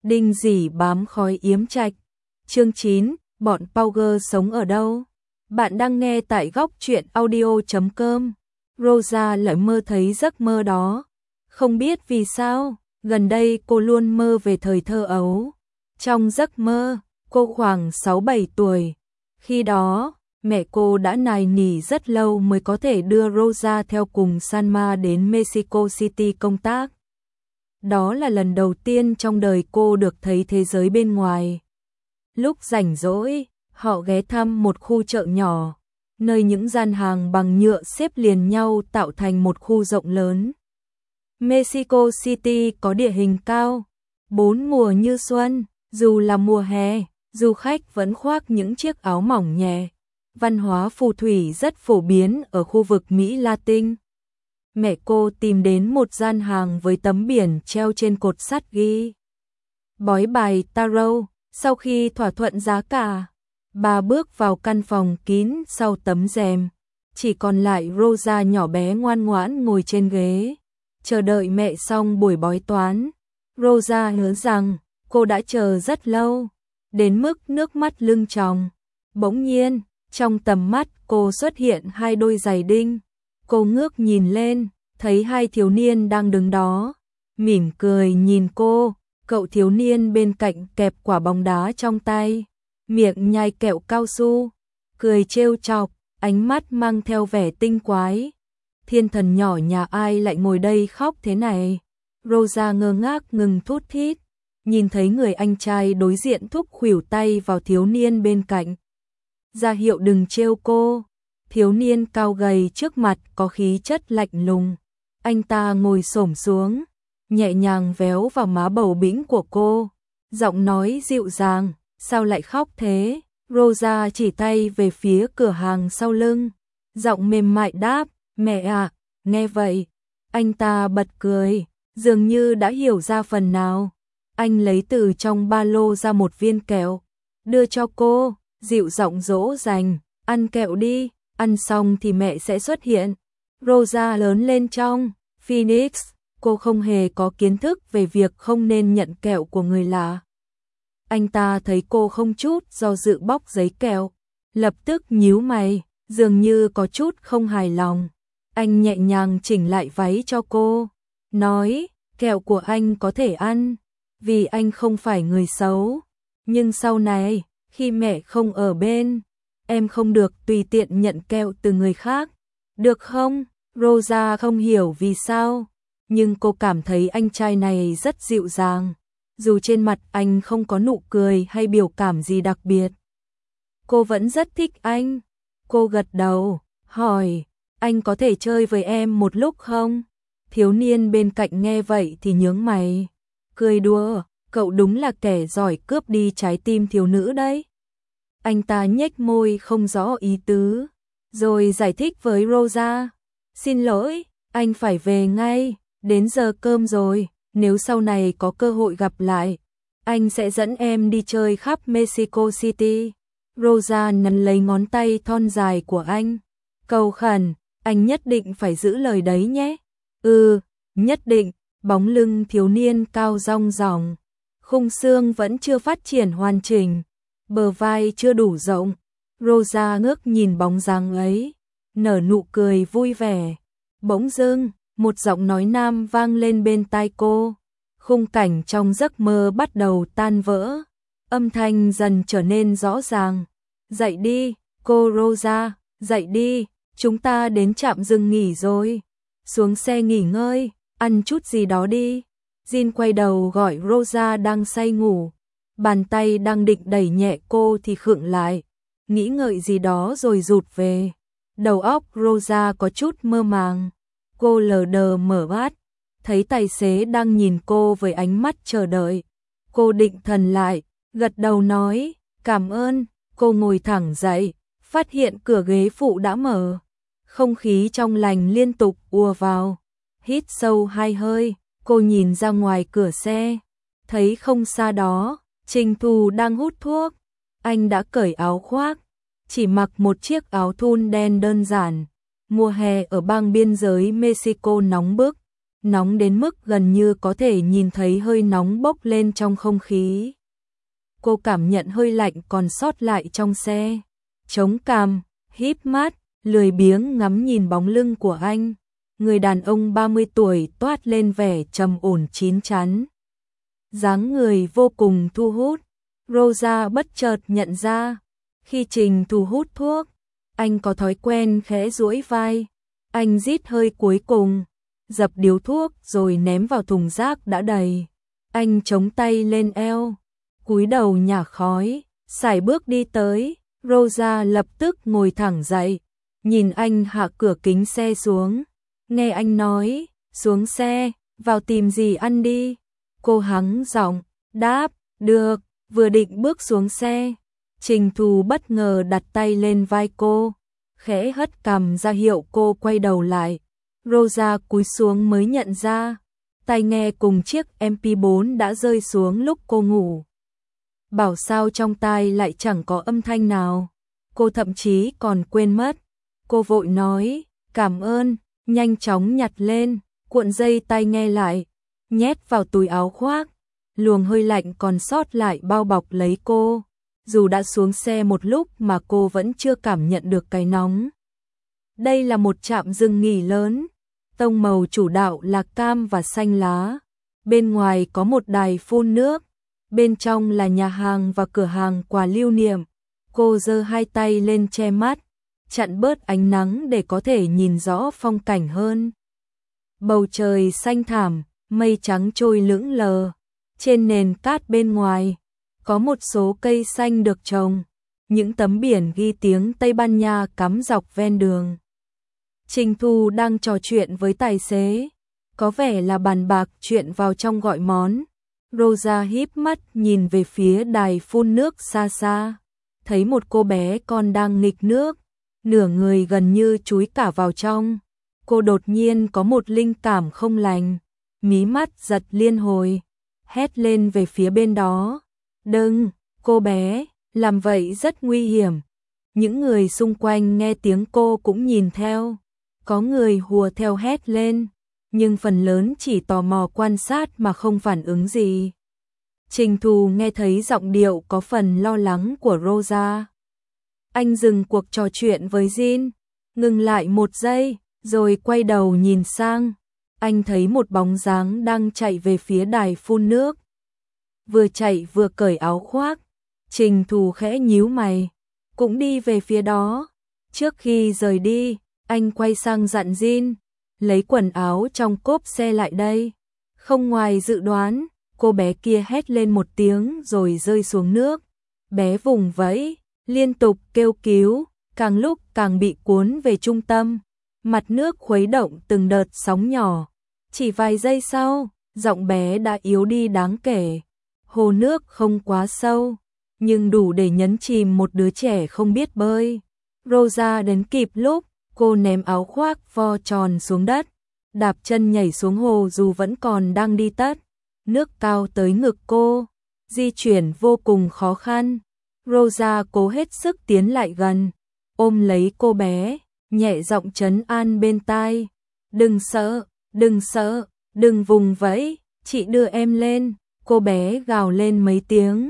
Đinh Dỉ bám khói yếm trạch. Chương 9, bọn Power sống ở đâu? Bạn đang nghe tại góc truyện audio.com. Rosa lại mơ thấy giấc mơ đó. Không biết vì sao, gần đây cô luôn mơ về thời thơ ấu. Trong giấc mơ, cô khoảng 6-7 tuổi. Khi đó, mẹ cô đã nài nỉ rất lâu mới có thể đưa Rosa theo cùng Salma đến Mexico City công tác. Đó là lần đầu tiên trong đời cô được thấy thế giới bên ngoài. Lúc rảnh rỗi, họ ghé thăm một khu chợ nhỏ, nơi những gian hàng bằng nhựa xếp liền nhau tạo thành một khu rộng lớn. Mexico City có địa hình cao, 4 mùa như xuân, dù là mùa hè, du khách vẫn khoác những chiếc áo mỏng nhẹ. Văn hóa phù thủy rất phổ biến ở khu vực Mỹ Latin. Mẹ cô tìm đến một gian hàng với tấm biển treo trên cột sắt ghi bói bài tarot. Sau khi thỏa thuận giá cả, bà bước vào căn phòng kín sau tấm rèm. Chỉ còn lại Rosa nhỏ bé ngoan ngoãn ngồi trên ghế, chờ đợi mẹ xong buổi bói toán. Rosa nhớ rằng cô đã chờ rất lâu, đến mức nước mắt lưng tròng. Bỗng nhiên, trong tầm mắt cô xuất hiện hai đôi giày đinh. Cô ngước nhìn lên, thấy hai thiếu niên đang đứng đó, mỉm cười nhìn cô. Cậu thiếu niên bên cạnh kẹp quả bóng đá trong tay, miệng nhai kẹo cao su, cười trêu chọc, ánh mắt mang theo vẻ tinh quái. Thiên thần nhỏ nhà ai lại ngồi đây khóc thế này? Rosa ngơ ngác ngừng thút thít, nhìn thấy người anh trai đối diện thúc khuỷu tay vào thiếu niên bên cạnh, ra hiệu đừng trêu cô. Thiếu niên cao gầy trước mặt có khí chất lạnh lùng. Anh ta ngồi xổm xuống, nhẹ nhàng véo vào má bầu bĩnh của cô, giọng nói dịu dàng, sao lại khóc thế? Rosa chỉ tay về phía cửa hàng sau lưng, giọng mềm mại đáp, mẹ à. Nghe vậy, anh ta bật cười, dường như đã hiểu ra phần nào. Anh lấy từ trong ba lô ra một viên kẹo, đưa cho cô, dịu giọng dỗ dành, ăn kẹo đi, ăn xong thì mẹ sẽ xuất hiện. Rosa lớn lên trong Phoenix. Cô không hề có kiến thức về việc không nên nhận kẹo của người lạ. Anh ta thấy cô không chút do dự bóc giấy kẹo, lập tức nhíu mày, dường như có chút không hài lòng. Anh nhẹ nhàng chỉnh lại váy cho cô, nói, kẹo của anh có thể ăn, vì anh không phải người xấu. Nhưng sau này, khi mẹ không ở bên, em không được tùy tiện nhận kẹo từ người khác, được không? Rosa không hiểu vì sao, nhưng cô cảm thấy anh trai này rất dịu dàng, dù trên mặt anh không có nụ cười hay biểu cảm gì đặc biệt. Cô vẫn rất thích anh. Cô gật đầu, hỏi, anh có thể chơi với em một lúc không? Thiếu niên bên cạnh nghe vậy thì nhướng mày, cười đùa, cậu đúng là kẻ giỏi cướp đi trái tim thiếu nữ đấy. Anh ta nhếch môi không rõ ý tứ, rồi giải thích với Rosa, xin lỗi, anh phải về ngay. Đến giờ cơm rồi, nếu sau này có cơ hội gặp lại, anh sẽ dẫn em đi chơi khắp Mexico City. Rosa nắn lấy ngón tay thon dài của anh, cầu khẩn, anh nhất định phải giữ lời đấy nhé. Ừ, nhất định. Bóng lưng thiếu niên cao rong ròng, khung xương vẫn chưa phát triển hoàn chỉnh, bờ vai chưa đủ rộng. Rosa ngước nhìn bóng dáng ấy, nở nụ cười vui vẻ. Bỗng dưng, một giọng nói nam vang lên bên tai cô. Khung cảnh trong giấc mơ bắt đầu tan vỡ, âm thanh dần trở nên rõ ràng. Dậy đi, cô Rosa, dậy đi, chúng ta đến trạm dừng nghỉ rồi. Xuống xe nghỉ ngơi, ăn chút gì đó đi. Jin quay đầu gọi Rosa đang say ngủ, bàn tay đang định đẩy nhẹ cô thì khựng lại, nghĩ ngợi gì đó rồi rụt về. Đầu óc Rosa có chút mơ màng. Cô lờ đờ mở mắt, thấy tài xế đang nhìn cô với ánh mắt chờ đợi. Cô định thần lại, gật đầu nói, cảm ơn. Cô ngồi thẳng dậy, phát hiện cửa ghế phụ đã mở. Không khí trong lành liên tục ùa vào. Hít sâu 2 hơi, cô nhìn ra ngoài cửa xe, thấy không xa đó, Trình Thù đang hút thuốc. Anh đã cởi áo khoác, chỉ mặc một chiếc áo thun đen đơn giản. Mùa hè ở bang biên giới Mexico nóng bức, nóng đến mức gần như có thể nhìn thấy hơi nóng bốc lên trong không khí. Cô cảm nhận hơi lạnh còn sót lại trong xe, chống cằm, híp mắt, lười biếng ngắm nhìn bóng lưng của anh. Người đàn ông 30 tuổi toát lên vẻ trầm ổn chín chắn. Dáng người vô cùng thu hút. Rosa bất chợt nhận ra, khi Trình Thù hút thuốc, anh có thói quen khẽ duỗi vai. Anh rít hơi cuối cùng, dập điếu thuốc rồi ném vào thùng rác đã đầy. Anh chống tay lên eo, cúi đầu nhả khói, sải bước đi tới. Rosa lập tức ngồi thẳng dậy, nhìn anh hạ cửa kính xe xuống. Nghe anh nói, xuống xe, vào tìm gì ăn đi. Cô hắng giọng, đáp, được, vừa định bước xuống xe. Trình Thù bất ngờ đặt tay lên vai cô, khẽ hất cằm ra hiệu cô quay đầu lại. Rosa cúi xuống mới nhận ra, tai nghe cùng chiếc MP4 đã rơi xuống lúc cô ngủ. Bảo sao trong tai lại chẳng có âm thanh nào, cô thậm chí còn quên mất. Cô vội nói, cảm ơn, nhanh chóng nhặt lên, cuộn dây tai nghe lại, nhét vào túi áo khoác. Luồng hơi lạnh còn sót lại bao bọc lấy cô. Dù đã xuống xe một lúc mà cô vẫn chưa cảm nhận được cái nóng. Đây là một trạm dừng nghỉ lớn, tông màu chủ đạo là cam và xanh lá. Bên ngoài có một đài phun nước, bên trong là nhà hàng và cửa hàng quà lưu niệm. Cô giơ hai tay lên che mắt, chặn bớt ánh nắng để có thể nhìn rõ phong cảnh hơn. Bầu trời xanh thẳm, mây trắng trôi lững lờ. Trên nền cát bên ngoài, có một số cây xanh được trồng, những tấm biển ghi tiếng Tây Ban Nha cắm dọc ven đường. Trình Thù đang trò chuyện với tài xế, có vẻ là bàn bạc chuyện vào trong gọi món. Rosa híp mắt nhìn về phía đài phun nước xa xa, thấy một cô bé con đang nghịch nước, nửa người gần như chúi cả vào trong. Cô đột nhiên có một linh cảm không lành, mí mắt giật liên hồi, hét lên về phía bên đó. Đừng, cô bé, làm vậy rất nguy hiểm. Những người xung quanh nghe tiếng cô cũng nhìn theo. Có người hùa theo hét lên, nhưng phần lớn chỉ tò mò quan sát mà không phản ứng gì. Trình Thù nghe thấy giọng điệu có phần lo lắng của Rosa. Anh dừng cuộc trò chuyện với Jin, ngừng lại một giây, rồi quay đầu nhìn sang. Anh thấy một bóng dáng đang chạy về phía đài phun nước. Vừa chạy vừa cởi áo khoác. Trình Thù khẽ nhíu mày, cũng đi về phía đó. Trước khi rời đi, anh quay sang dặn Jin, lấy quần áo trong cốp xe lại đây. Không ngoài dự đoán, cô bé kia hét lên một tiếng rồi rơi xuống nước. Bé vùng vẫy, liên tục kêu cứu, càng lúc càng bị cuốn về trung tâm. Mặt nước khuấy động từng đợt sóng nhỏ. Chỉ vài giây sau, giọng bé đã yếu đi đáng kể. Hồ nước không quá sâu, nhưng đủ để nhấn chìm một đứa trẻ không biết bơi. Rosa đến kịp lúc, cô ném áo khoác vo tròn xuống đất, đạp chân nhảy xuống hồ dù vẫn còn đang đi tất. Nước cao tới ngực cô, di chuyển vô cùng khó khăn. Rosa cố hết sức tiến lại gần, ôm lấy cô bé, nhẹ giọng trấn an bên tai. Đừng sợ, đừng sợ, đừng vùng vẫy, chị đưa em lên. Cô bé gào lên mấy tiếng.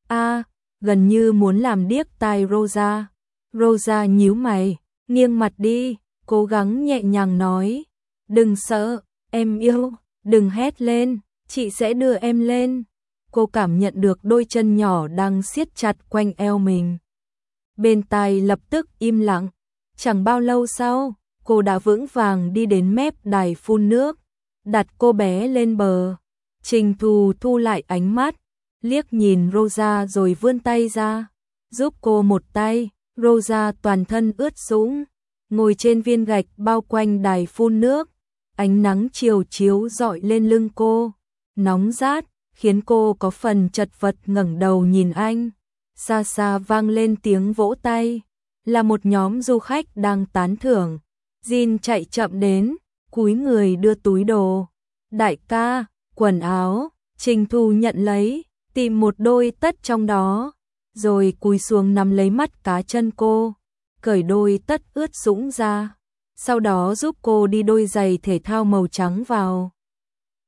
Gần như muốn làm điếc tai Rosa. Rosa nhíu mày, nghiêng mặt đi, cố gắng nhẹ nhàng nói. Đừng sợ, em yêu, đừng hét lên, chị sẽ đưa em lên. Cô cảm nhận được đôi chân nhỏ đang siết chặt quanh eo mình. Bên tai lập tức im lặng. Chẳng bao lâu sau, cô đã vững vàng đi đến mép đài phun nước, đặt cô bé lên bờ. Trình Thù thu lại ánh mắt, liếc nhìn Rosa rồi vươn tay ra, giúp cô một tay. Rosa toàn thân ướt sũng, ngồi trên viên gạch bao quanh đài phun nước. Ánh nắng chiều chiếu rọi lên lưng cô, nóng rát, khiến cô có phần chật vật ngẩng đầu nhìn anh. Xa xa vang lên tiếng vỗ tay, là một nhóm du khách đang tán thưởng. Jin chạy chậm đến, cúi người đưa túi đồ. Đại ca, quần áo. Trình Thù nhận lấy, tìm một đôi tất trong đó, rồi cúi xuống nắm lấy mắt cá chân cô, cởi đôi tất ướt sũng ra. Sau đó giúp cô đi đôi giày thể thao màu trắng vào.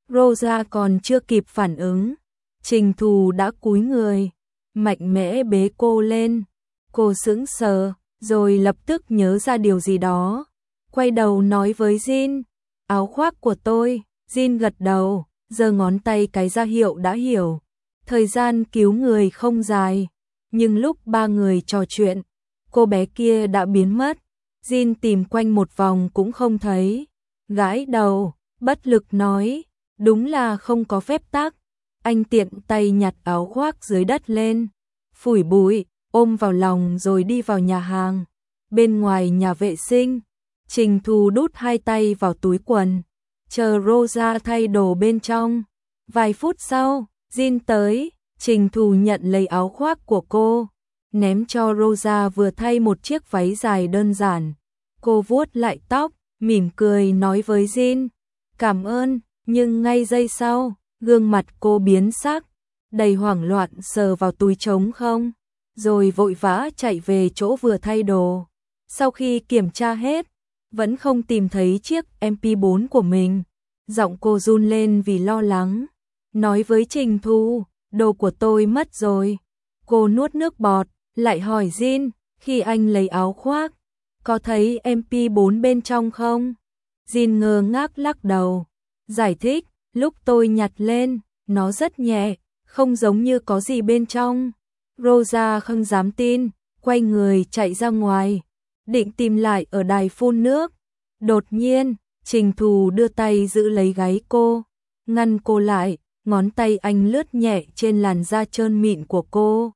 Rosa còn chưa kịp phản ứng, Trình Thù đã cúi người, mạnh mẽ bế cô lên. Cô sững sờ, rồi lập tức nhớ ra điều gì đó, quay đầu nói với Jin, áo khoác của tôi. Jin gật đầu, giơ ngón tay cái ra hiệu đã hiểu. Thời gian cứu người không dài, nhưng lúc ba người trò chuyện, cô bé kia đã biến mất. Jin tìm quanh một vòng cũng không thấy, gãi đầu, bất lực nói, đúng là không có phép tắc. Anh tiện tay nhặt áo khoác dưới đất lên, phủi bụi, ôm vào lòng rồi đi vào nhà hàng. Bên ngoài nhà vệ sinh, Trình Thù đút hai tay vào túi quần, chờ Rosa thay đồ bên trong. Vài phút sau, Jin tới, Trình Thù nhận lấy áo khoác của cô, ném cho Rosa vừa thay một chiếc váy dài đơn giản. Cô vuốt lại tóc, mỉm cười nói với Jin, cảm ơn, nhưng ngay giây sau, gương mặt cô biến sắc, đầy hoảng loạn sờ vào túi trống không, rồi vội vã chạy về chỗ vừa thay đồ. Sau khi kiểm tra hết, vẫn không tìm thấy chiếc MP4 của mình. Giọng cô run lên vì lo lắng, nói với Trình Thù, đồ của tôi mất rồi. Cô nuốt nước bọt, lại hỏi Jin, khi anh lấy áo khoác, có thấy MP4 bên trong không? Jin ngơ ngác lắc đầu, giải thích, lúc tôi nhặt lên, nó rất nhẹ, không giống như có gì bên trong. Rosa không dám tin, quay người chạy ra ngoài, định tìm lại ở đài phun nước. Đột nhiên, Trình Thù đưa tay giữ lấy gáy cô, ngăn cô lại, ngón tay anh lướt nhẹ trên làn da trơn mịn của cô.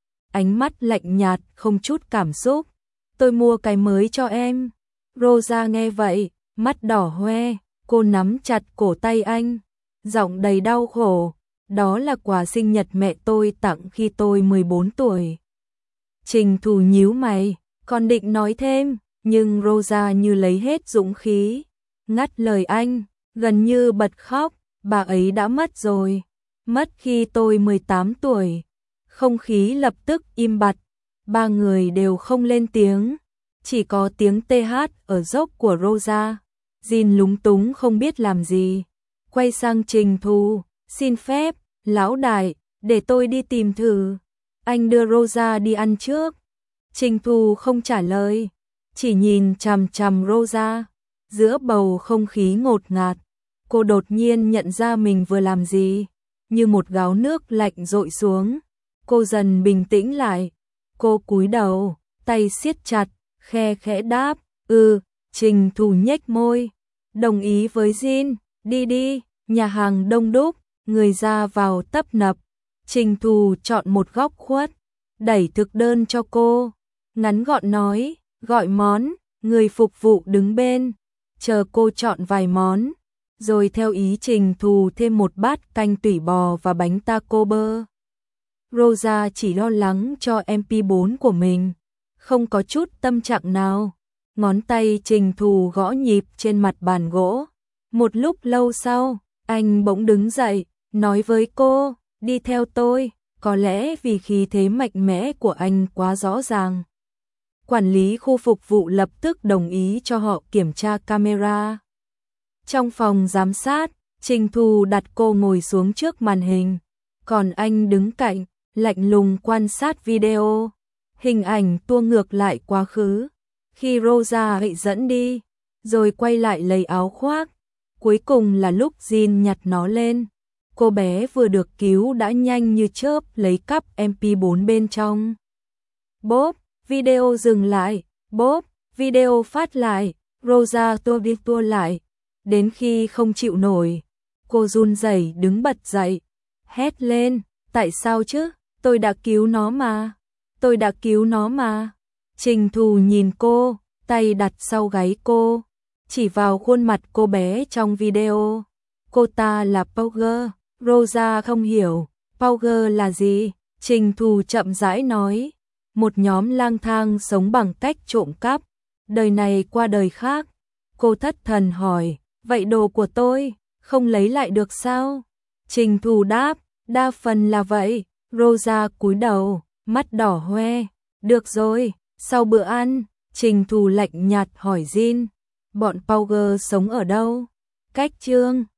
Ánh mắt lạnh nhạt, không chút cảm xúc. Tôi mua cái mới cho em. Rosa nghe vậy, mắt đỏ hoe, cô nắm chặt cổ tay anh, giọng đầy đau khổ. Đó là quà sinh nhật mẹ tôi tặng khi tôi 14 tuổi. Trình Thù nhíu mày, còn định nói thêm, nhưng Rosa như lấy hết dũng khí, ngắt lời anh, gần như bật khóc, bà ấy đã mất rồi, mất khi tôi 18 tuổi. Không khí lập tức im bặt, ba người đều không lên tiếng, chỉ có tiếng TH ở dốc của Rosa. Jin lúng túng không biết làm gì, quay sang Trình Thù, xin phép, lão đại, để tôi đi tìm thử. Anh đưa Rosa đi ăn trước. Trình Thù không trả lời, chỉ nhìn chằm chằm Rosa. Giữa bầu không khí ngột ngạt, cô đột nhiên nhận ra mình vừa làm gì, như một gáo nước lạnh dội xuống. Cô dần bình tĩnh lại, cô cúi đầu, tay siết chặt, khe khẽ đáp, Trình Thù nhếch môi, đồng ý với Jin, đi đi. Nhà hàng đông đúc, người ra vào tấp nập. Trình Thù chọn một góc khuất, đẩy thực đơn cho cô, ngắn gọn nói, gọi món. Người phục vụ đứng bên, chờ cô chọn vài món, rồi theo ý Trình Thù thêm một bát canh tủy bò và bánh taco bơ. Rosa chỉ lo lắng cho MP4 của mình, không có chút tâm trạng nào. Ngón tay Trình Thù gõ nhịp trên mặt bàn gỗ. Một lúc lâu sau, anh bỗng đứng dậy, nói với cô, đi theo tôi. Có lẽ vì khí thế mạnh mẽ của anh quá rõ ràng, quản lý khu phục vụ lập tức đồng ý cho họ kiểm tra camera. Trong phòng giám sát, Trình Thù đặt cô ngồi xuống trước màn hình, còn anh đứng cạnh, lạnh lùng quan sát video. Hình ảnh tua ngược lại quá khứ, khi Rosa bị dẫn đi, rồi quay lại lấy áo khoác. Cuối cùng là lúc Jin nhặt nó lên. Cô bé vừa được cứu đã nhanh như chớp lấy cắp MP4 bên trong. Bốp, video dừng lại, bốp, video phát lại, Rosa tua đi tua lại, đến khi không chịu nổi, cô run rẩy đứng bật dậy, hét lên, tại sao chứ, tôi đã cứu nó mà, tôi đã cứu nó mà. Trình Thù nhìn cô, tay đặt sau gáy cô, chỉ vào khuôn mặt cô bé trong video. Cô ta là Pauger. Rosa không hiểu, Pauger là gì? Trình Thù chậm rãi nói, một nhóm lang thang sống bằng cách trộm cắp, đời này qua đời khác. Cô thất thần hỏi, vậy đồ của tôi, không lấy lại được sao? Trình Thù đáp, đa phần là vậy. Rosa cúi đầu, mắt đỏ hoe, được rồi, sau bữa ăn, Trình Thù lạnh nhạt hỏi Jin, bọn Pauger sống ở đâu? Cách Chương